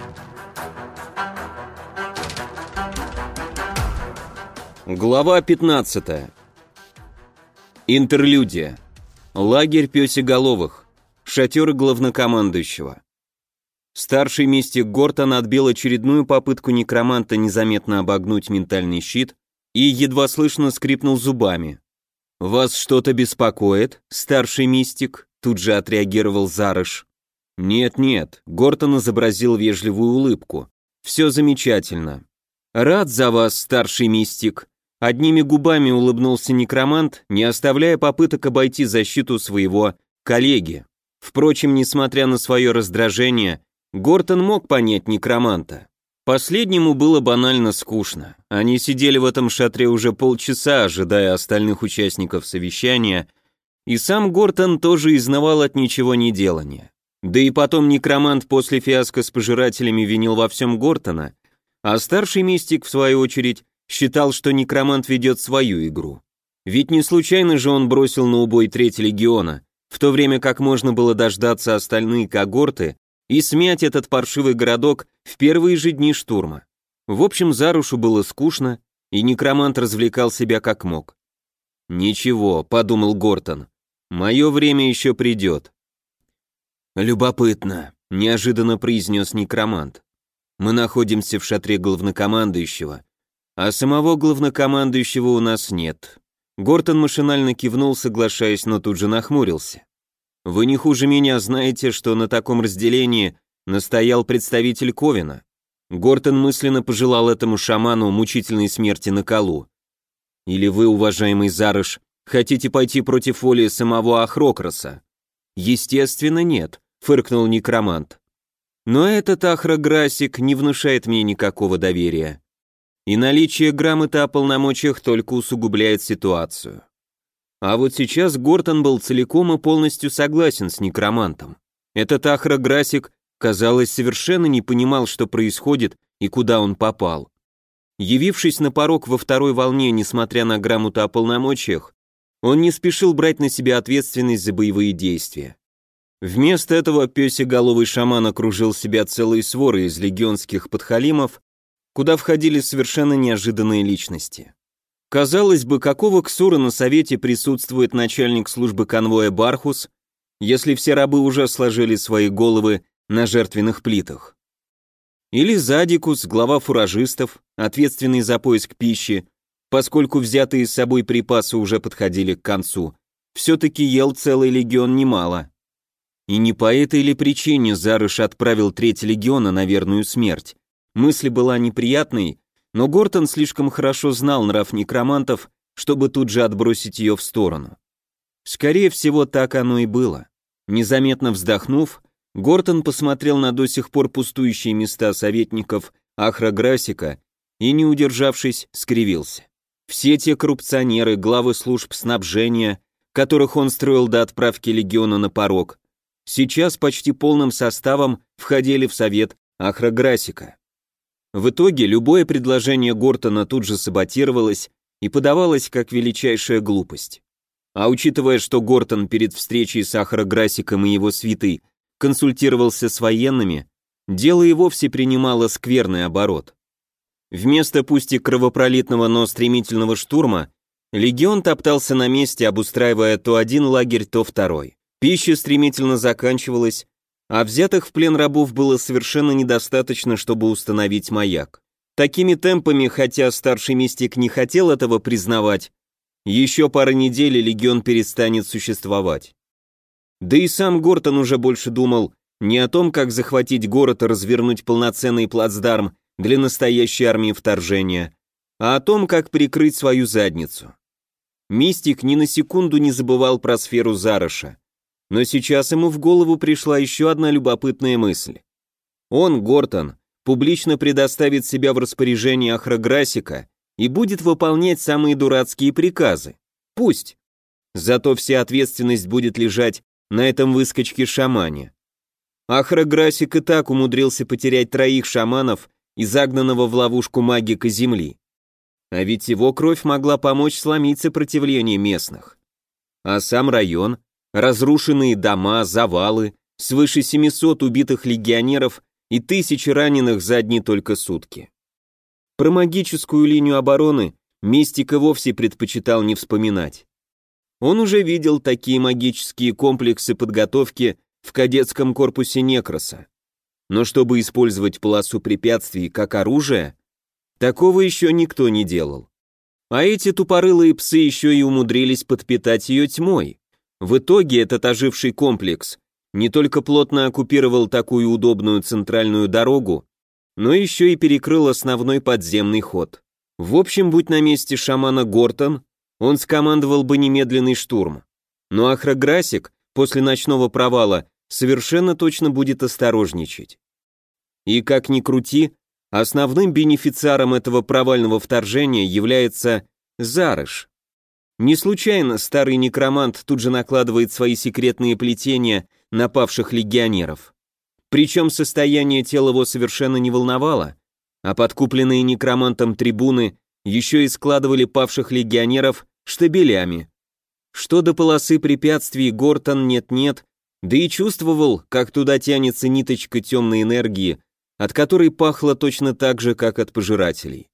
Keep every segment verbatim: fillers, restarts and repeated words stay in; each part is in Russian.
Глава пятнадцатая. Интерлюдия. Лагерь пёсеголовых. Шатер главнокомандующего. Старший мистик Гортон отбил очередную попытку некроманта незаметно обогнуть ментальный щит и едва слышно скрипнул зубами. «Вас что-то беспокоит, старший мистик?» Тут же отреагировал Зарыш. «Нет-нет», Гортон изобразил вежливую улыбку. «Все замечательно». «Рад за вас, старший мистик», одними губами улыбнулся некромант, не оставляя попыток обойти защиту своего коллеги. Впрочем, несмотря на свое раздражение, Гортон мог понять некроманта. Последнему было банально скучно. Они сидели в этом шатре уже полчаса, ожидая остальных участников совещания, и сам Гортон тоже изнывал от ничего не делания. Да и потом некромант после фиаско с пожирателями винил во всем Гортона, а старший мистик, в свою очередь, считал, что некромант ведет свою игру. Ведь не случайно же он бросил на убой треть легиона, в то время как можно было дождаться остальные когорты и смять этот паршивый городок в первые же дни штурма. В общем, Зарушу было скучно, и некромант развлекал себя как мог. «Ничего», — подумал Гортон, — «мое время еще придет». «Любопытно», — неожиданно произнес некромант. «Мы находимся в шатре главнокомандующего, а самого главнокомандующего у нас нет». Гортон машинально кивнул, соглашаясь, но тут же нахмурился. «Вы не хуже меня знаете, что на таком разделении настоял представитель Ковина». Гортон мысленно пожелал этому шаману мучительной смерти на колу. «Или вы, уважаемый Зарыш, хотите пойти против воли самого Ахрокроса?» «Естественно, нет», — фыркнул некромант. «Но этот Ахрограсик не внушает мне никакого доверия. И наличие грамоты о полномочиях только усугубляет ситуацию». А вот сейчас Гортон был целиком и полностью согласен с некромантом. Этот Ахрограсик, казалось, совершенно не понимал, что происходит и куда он попал. Явившись на порог во второй волне, несмотря на грамоту о полномочиях, он не спешил брать на себя ответственность за боевые действия. Вместо этого пёсеголовый шаман окружил себя целой сворой из легионских подхалимов, куда входили совершенно неожиданные личности. Казалось бы, какого ксура на совете присутствует начальник службы конвоя Бархус, если все рабы уже сложили свои головы на жертвенных плитах? Или Задикус, глава фуражистов, ответственный за поиск пищи, поскольку взятые с собой припасы уже подходили к концу, все-таки ел целый легион немало. И не по этой ли причине Зарыш отправил треть легиона на верную смерть? Мысль была неприятной, но Гортон слишком хорошо знал нрав некромантов, чтобы тут же отбросить ее в сторону. Скорее всего, так оно и было. Незаметно вздохнув, Гортон посмотрел на до сих пор пустующие места советников Ахрограсика и, не удержавшись, скривился. Все те коррупционеры, главы служб снабжения, которых он строил до отправки легиона на порог, сейчас почти полным составом входили в совет Ахрограсика. В итоге любое предложение Гортона тут же саботировалось и подавалось как величайшая глупость. А учитывая, что Гортон перед встречей с Ахрограсиком и его свитой консультировался с военными, дело и вовсе принимало скверный оборот. Вместо пусть и кровопролитного, но стремительного штурма, легион топтался на месте, обустраивая то один лагерь, то второй. Пища стремительно заканчивалась, а взятых в плен рабов было совершенно недостаточно, чтобы установить маяк. Такими темпами, хотя старший мистик не хотел этого признавать, еще пара недель и легион перестанет существовать. Да и сам Гортон уже больше думал не о том, как захватить город и развернуть полноценный плацдарм для настоящей армии вторжения, а о том, как прикрыть свою задницу. Мистик ни на секунду не забывал про сферу Зарыша, но сейчас ему в голову пришла еще одна любопытная мысль. Он, Гортон, публично предоставит себя в распоряжение Ахрограсика и будет выполнять самые дурацкие приказы. Пусть. Зато вся ответственность будет лежать на этом выскочке-шамане. Ахрограсик и так умудрился потерять троих шаманов и загнанного в ловушку магика земли. А ведь его кровь могла помочь сломить сопротивление местных. А сам район, разрушенные дома, завалы, свыше семисот убитых легионеров и тысячи раненых за одни только сутки. Про магическую линию обороны Мистик и вовсе предпочитал не вспоминать. Он уже видел такие магические комплексы подготовки в кадетском корпусе Некроса. Но чтобы использовать полосу препятствий как оружие, такого еще никто не делал. А эти тупорылые псы еще и умудрились подпитать ее тьмой. В итоге этот оживший комплекс не только плотно оккупировал такую удобную центральную дорогу, но еще и перекрыл основной подземный ход. В общем, будь на месте шамана Гортон, он скомандовал бы немедленный штурм. Но Ахраграсик после ночного провала совершенно точно будет осторожничать. И как ни крути, основным бенефициаром этого провального вторжения является Зарыш. Не случайно старый некромант тут же накладывает свои секретные плетения на павших легионеров. Причем состояние тела его совершенно не волновало, а подкупленные некромантом трибуны еще и складывали павших легионеров штабелями. Что до полосы препятствий, Гортон нет-нет, да и чувствовал, как туда тянется ниточка темной энергии, от которой пахло точно так же, как от пожирателей.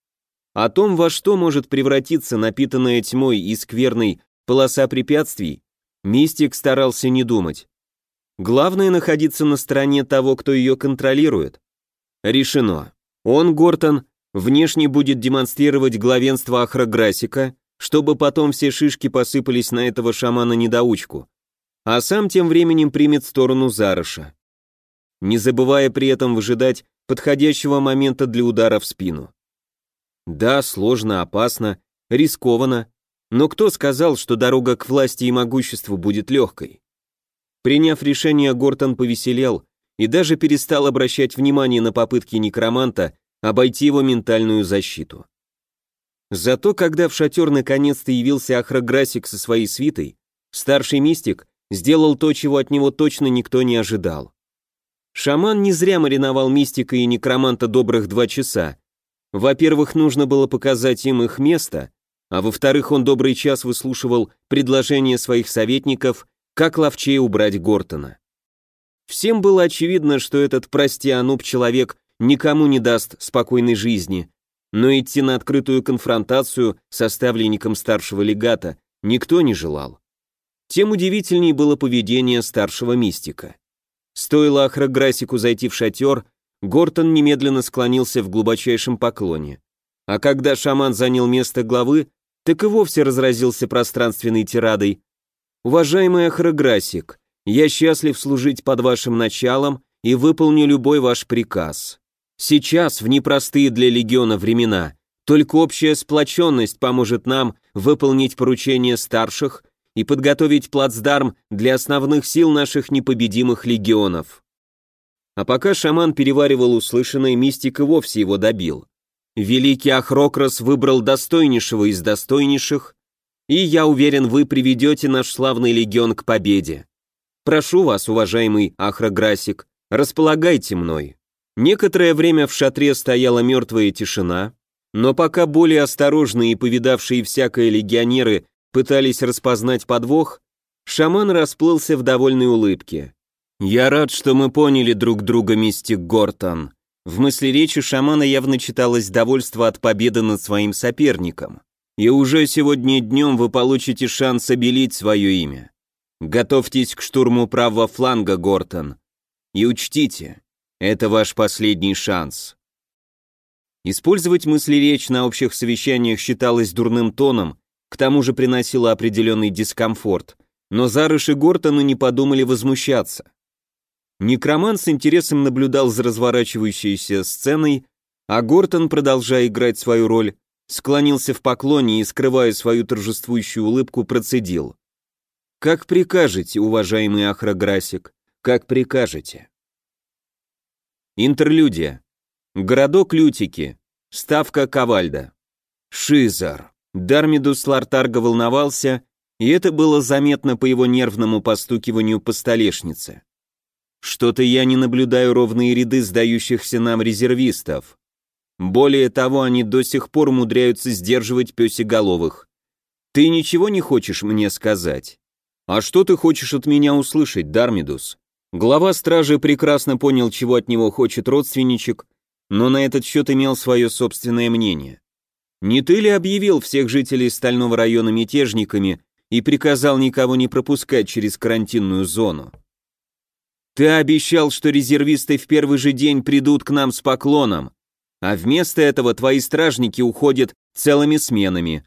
О том, во что может превратиться напитанная тьмой и скверной полоса препятствий, Мистик старался не думать. Главное находиться на стороне того, кто ее контролирует. Решено. Он, Гортон, внешне будет демонстрировать главенство Ахраграсика, чтобы потом все шишки посыпались на этого шамана-недоучку, а сам тем временем примет сторону Зарыша, не забывая при этом выжидать подходящего момента для удара в спину. Да, сложно, опасно, рискованно, но кто сказал, что дорога к власти и могуществу будет легкой? Приняв решение, Гортон повеселел и даже перестал обращать внимание на попытки некроманта обойти его ментальную защиту. Зато когда в шатер наконец-то явился Ахраграсик со своей свитой, старший мистик сделал то, чего от него точно никто не ожидал. Шаман не зря мариновал мистика и некроманта добрых два часа. Во-первых, нужно было показать им их место, а во-вторых, он добрый час выслушивал предложения своих советников, как ловчее убрать Гортона. Всем было очевидно, что этот, прости, ануб человек никому не даст спокойной жизни, но идти на открытую конфронтацию со ставленником старшего легата никто не желал. Тем удивительнее было поведение старшего мистика. Стоило Ахраграсику зайти в шатер, Гортон немедленно склонился в глубочайшем поклоне. А когда шаман занял место главы, так и вовсе разразился пространственной тирадой. «Уважаемый Ахраграсик, я счастлив служить под вашим началом и выполню любой ваш приказ. Сейчас, в непростые для легиона времена, только общая сплоченность поможет нам выполнить поручения старших и подготовить плацдарм для основных сил наших непобедимых легионов». А пока шаман переваривал услышанное, мистик и вовсе его добил. Великий Ахрокрос выбрал достойнейшего из достойнейших, и я уверен, вы приведете наш славный легион к победе. Прошу вас, уважаемый Ахраграсик, располагайте мной. Некоторое время в шатре стояла мертвая тишина, но пока более осторожные и повидавшие всякое легионеры пытались распознать подвох, шаман расплылся в довольной улыбке. «Я рад, что мы поняли друг друга, мистик Гортон». В мысли речи шамана явно читалось довольство от победы над своим соперником. «И уже сегодня днем вы получите шанс обелить свое имя. Готовьтесь к штурму правого фланга, Гортон. И учтите, это ваш последний шанс». Использовать мыслеречь на общих совещаниях считалось дурным тоном, к тому же приносило определенный дискомфорт, но Зарыш и Гортон и не подумали возмущаться. Некромант с интересом наблюдал за разворачивающейся сценой, а Гортон, продолжая играть свою роль, склонился в поклоне и, скрывая свою торжествующую улыбку, процедил: «Как прикажете, уважаемый Ахраграсик, как прикажете». Интерлюдия. Городок Лютики. Ставка Кавальда. Шизар. Дармидус Лартарга волновался, и это было заметно по его нервному постукиванию по столешнице. Что-то я не наблюдаю ровные ряды сдающихся нам резервистов. Более того, они до сих пор умудряются сдерживать пёсеголовых. Ты ничего не хочешь мне сказать? А что ты хочешь от меня услышать, Дармидус? Глава стражи прекрасно понял, чего от него хочет родственничек, но на этот счет имел свое собственное мнение. Не ты ли объявил всех жителей Стального района мятежниками и приказал никого не пропускать через карантинную зону? Ты обещал, что резервисты в первый же день придут к нам с поклоном, а вместо этого твои стражники уходят целыми сменами.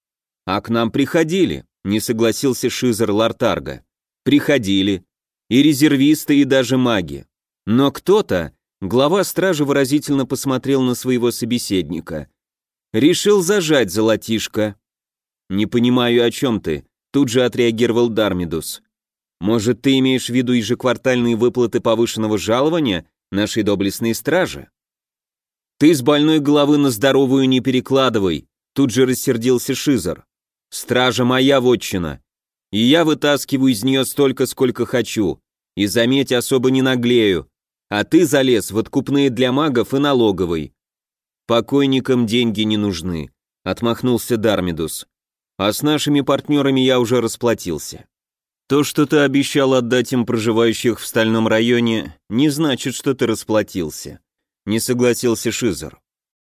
А к нам приходили, не согласился Шизер Лартарга. Приходили. И резервисты, и даже маги. Но кто-то, глава стражи выразительно посмотрел на своего собеседника, решил зажать золотишко. Не понимаю, о чем ты, тут же отреагировал Дармидус. Может, ты имеешь в виду ежеквартальные выплаты повышенного жалования нашей доблестной стражи? Ты с больной головы на здоровую не перекладывай, тут же рассердился Шизер. Стража моя вотчина, и я вытаскиваю из нее столько, сколько хочу, и, заметь, особо не наглею, а ты залез в откупные для магов и налоговой. Покойникам деньги не нужны, отмахнулся Дармидус, а с нашими партнерами я уже расплатился. То, что ты обещал отдать им проживающих в Стальном районе, не значит, что ты расплатился, не согласился Шизер.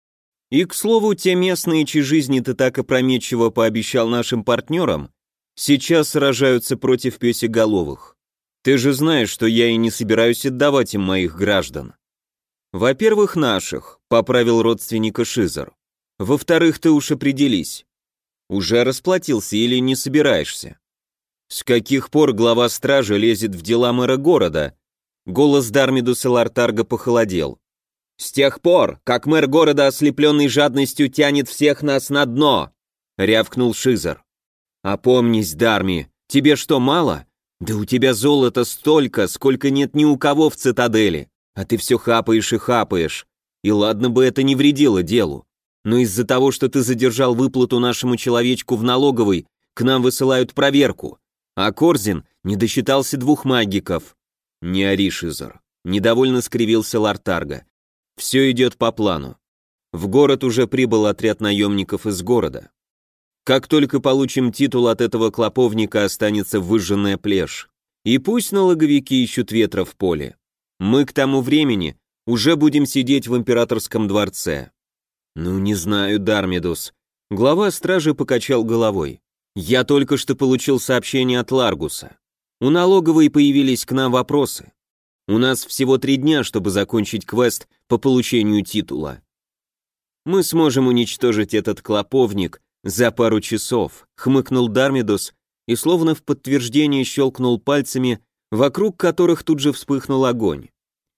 И, к слову, те местные, чьи жизни ты так опрометчиво пообещал нашим партнерам, сейчас сражаются против пёсеголовых. Ты же знаешь, что я и не собираюсь отдавать им моих граждан. Во-первых, наших, поправил родственника Шизер. Во-вторых, ты уж определись. Уже расплатился или не собираешься? С каких пор глава стражи лезет в дела мэра города? Голос Дармидуса Лартарга похолодел. С тех пор, как мэр города, ослепленный жадностью, тянет всех нас на дно, рявкнул Шизер. Опомнись, Дарми, тебе что, мало? Да у тебя золота столько, сколько нет ни у кого в цитадели, а ты все хапаешь и хапаешь. И ладно бы это не вредило делу, но из-за того, что ты задержал выплату нашему человечку в налоговой, к нам высылают проверку, а Корзин не досчитался двух магиков. Не ори, Шизер, недовольно скривился Лартарга. Все идет по плану. В город уже прибыл отряд наемников из города. Как только получим титул, от этого клоповника останется выжженная плешь. И пусть налоговики ищут ветра в поле. Мы к тому времени уже будем сидеть в императорском дворце. Ну, не знаю, Дармидус. Глава стражи покачал головой. Я только что получил сообщение от Ларгуса. У налоговой появились к нам вопросы. У нас всего три дня, чтобы закончить квест по получению титула. Мы сможем уничтожить этот клоповник за пару часов, хмыкнул Дармидус и словно в подтверждение щелкнул пальцами, вокруг которых тут же вспыхнул огонь.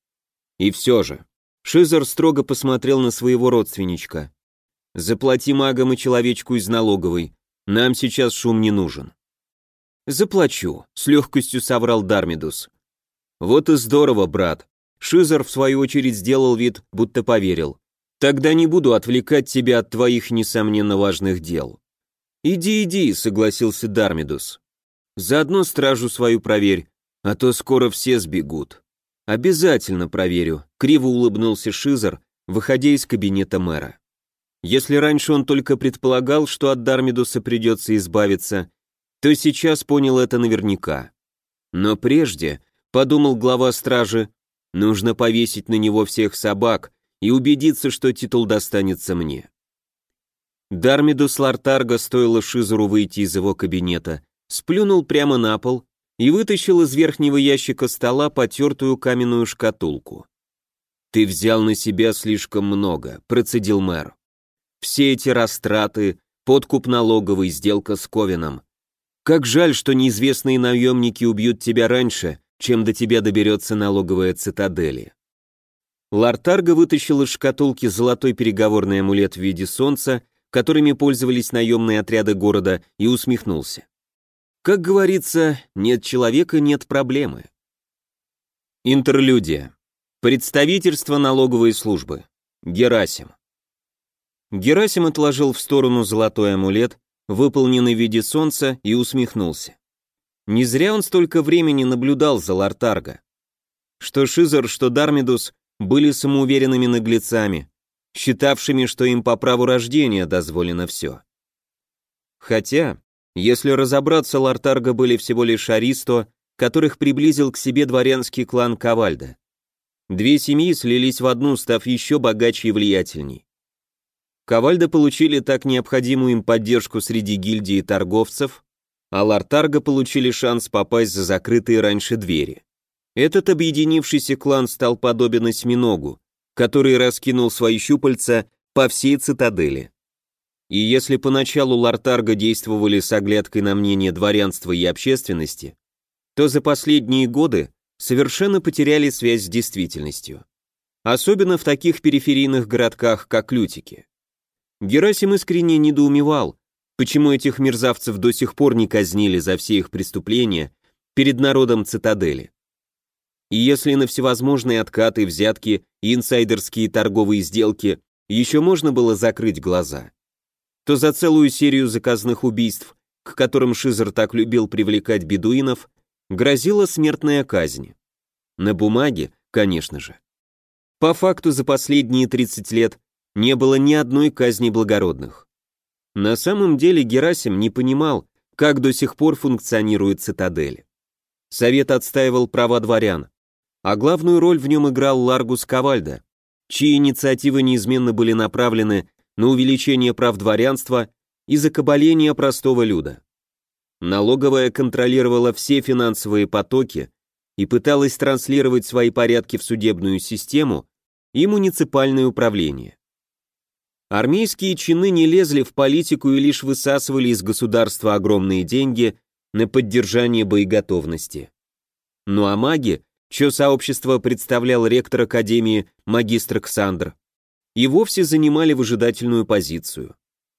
И все же, Шизер строго посмотрел на своего родственничка. Заплати магам и человечку из налоговой, нам сейчас шум не нужен. Заплачу, с легкостью соврал Дармидус. Вот и здорово, брат. Шизер, в свою очередь, сделал вид, будто поверил. Тогда не буду отвлекать тебя от твоих, несомненно, важных дел. Иди, иди, согласился Дармидус. Заодно стражу свою проверь, а то скоро все сбегут. Обязательно проверю, криво улыбнулся Шизер, выходя из кабинета мэра. Если раньше он только предполагал, что от Дармидуса придется избавиться, то сейчас понял это наверняка. Но прежде, подумал глава стражи, нужно повесить на него всех собак и убедиться, что титул достанется мне. Дармидус Лартарга, стоило Шизеру выйти из его кабинета, сплюнул прямо на пол и вытащил из верхнего ящика стола потертую каменную шкатулку. «Ты взял на себя слишком много», — процедил мэр. «Все эти растраты, подкуп налоговый, сделка с Ковином. Как жаль, что неизвестные наемники убьют тебя раньше, чем до тебя доберется налоговая цитадели». Лартарга вытащил из шкатулки золотой переговорный амулет в виде солнца, которыми пользовались наемные отряды города, и усмехнулся. Как говорится, нет человека, нет проблемы. Интерлюдия. Представительство налоговой службы. Герасим. Герасим отложил в сторону золотой амулет, выполненный в виде солнца, и усмехнулся. Не зря он столько времени наблюдал за Лартарго. Что Шизер, что Дармидус были самоуверенными наглецами, считавшими, что им по праву рождения дозволено все. Хотя, если разобраться, Лартарго были всего лишь аристо, которых приблизил к себе дворянский клан Ковальда. Две семьи слились в одну, став еще богаче и влиятельней. Ковальда получили так необходимую им поддержку среди гильдии торговцев, а Лартарго получили шанс попасть за закрытые раньше двери. Этот объединившийся клан стал подобен осьминогу, который раскинул свои щупальца по всей цитадели. И если поначалу Лартарго действовали с оглядкой на мнение дворянства и общественности, то за последние годы совершенно потеряли связь с действительностью. Особенно в таких периферийных городках, как Лютики. Герасим искренне недоумевал, почему этих мерзавцев до сих пор не казнили за все их преступления перед народом цитадели. И если на всевозможные откаты, взятки и инсайдерские торговые сделки еще можно было закрыть глаза, то за целую серию заказных убийств, к которым Шизер так любил привлекать бедуинов, грозила смертная казнь. На бумаге, конечно же. По факту за последние тридцать лет не было ни одной казни благородных. На самом деле Герасим не понимал, как до сих пор функционирует цитадель. Совет отстаивал права дворян, а главную роль в нем играл Ларгус Ковальда, чьи инициативы неизменно были направлены на увеличение прав дворянства и закабаление простого люда. Налоговая контролировала все финансовые потоки и пыталась транслировать свои порядки в судебную систему и муниципальное управление. Армейские чины не лезли в политику и лишь высасывали из государства огромные деньги на поддержание боеготовности. Ну а маги, чье сообщество представлял ректор Академии магистр Ксандр, и вовсе занимали выжидательную позицию.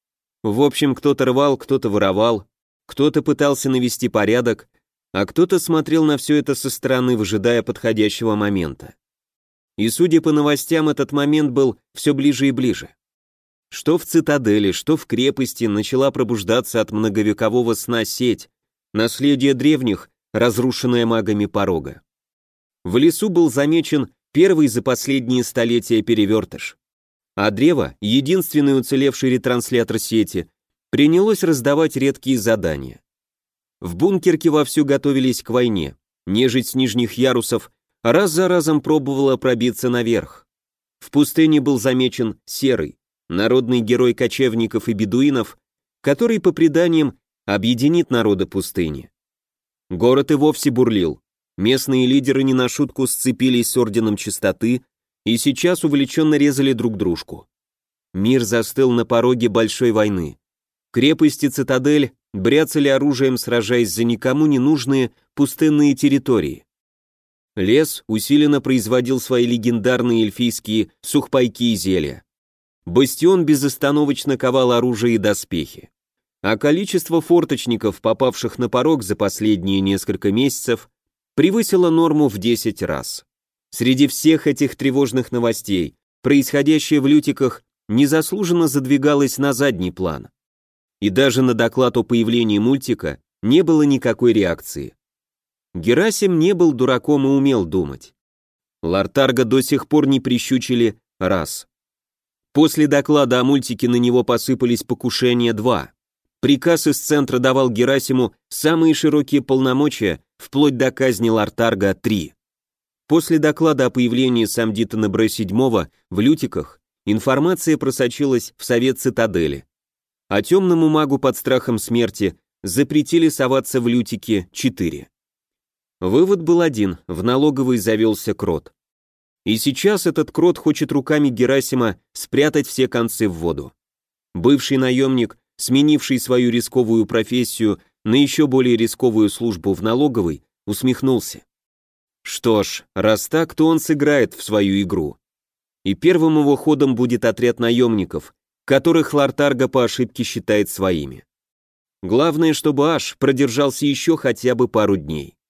В общем, кто-то рвал, кто-то воровал, кто-то пытался навести порядок, а кто-то смотрел на все это со стороны, выжидая подходящего момента. И, судя по новостям, этот момент был все ближе и ближе. Что в цитадели, что в крепости начала пробуждаться от многовекового сна сеть, наследие древних, разрушенное магами порога. В лесу был замечен первый за последние столетия перевертыш, а древо, единственный уцелевший ретранслятор сети, принялось раздавать редкие задания. В бункерке вовсю готовились к войне, нежить с нижних ярусов раз за разом пробовала пробиться наверх. В пустыне был замечен Серый, народный герой кочевников и бедуинов, который, по преданиям, объединит народы пустыни. Город и вовсе бурлил. Местные лидеры не на шутку сцепились с Орденом Чистоты и сейчас увлеченно резали друг дружку. Мир застыл на пороге большой войны. Крепости цитадель бряцали оружием, сражаясь за никому не нужные пустынные территории. Лес усиленно производил свои легендарные эльфийские сухпайки и зелья. Бастион безостановочно ковал оружие и доспехи. А количество форточников, попавших на порог за последние несколько месяцев, превысило норму в десять раз. Среди всех этих тревожных новостей, происходящее в Лютиках незаслуженно задвигалось на задний план. И даже на доклад о появлении мультика не было никакой реакции. Герасим не был дураком и умел думать. Лартарго до сих пор не прищучили раз. После доклада о мультике на него посыпались покушения два. Приказ из центра давал Герасиму самые широкие полномочия, вплоть до казни Лартарго три. После доклада о появлении Самдита Бре седьмого в Лютиках информация просочилась в совет цитадели. А темному магу под страхом смерти запретили соваться в Лютики четыре. Вывод был один: в налоговой завелся крот. И сейчас этот крот хочет руками Герасима спрятать все концы в воду. Бывший наемник, сменивший свою рисковую профессию на еще более рисковую службу в налоговой, усмехнулся. Что ж, раз так, то он сыграет в свою игру. И первым его ходом будет отряд наемников, которых Лартарго по ошибке считает своими. Главное, чтобы Аш продержался еще хотя бы пару дней.